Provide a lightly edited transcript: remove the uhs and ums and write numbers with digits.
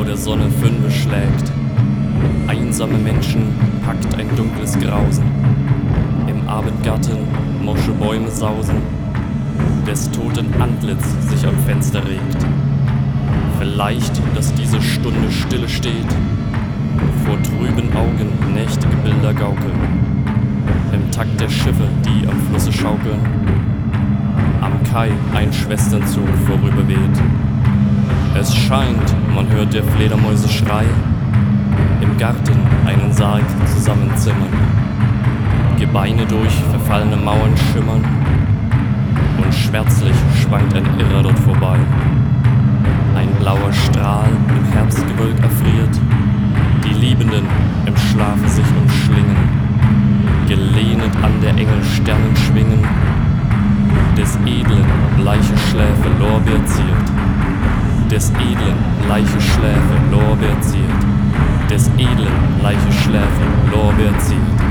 der Sonne Fünfe schlägt. Einsame Menschen packt ein dunkles Grausen. Im Abendgarten morsche Bäume sausen, des toten Antlitz sich am Fenster regt. Vielleicht, dass diese Stunde stille steht, vor trüben Augen nächtige Bilder gaukeln. Im Takt der Schiffe, die am Flusse schaukeln, am Kai ein Schwesternzug vorüberweht. Es scheint, man hört der Fledermäuse Schrei, im Garten einen Sarg zusammenzimmern. Gebeine durch verfallene Mauern schimmern und schwärzlich schwankt ein Irrer dort vorbei. Ein blauer Strahl im Herbstgewölk erfriert, die Liebenden im Schlafe sich umschlingen, gelehnet an der Engel Sternen schwingen, des edlen bleiche Schläfe Lorbeer ziert, des edlen bleiche Schläfe Lorbeer ziert, des edlen bleiche Schläfe Lorbeer ziert.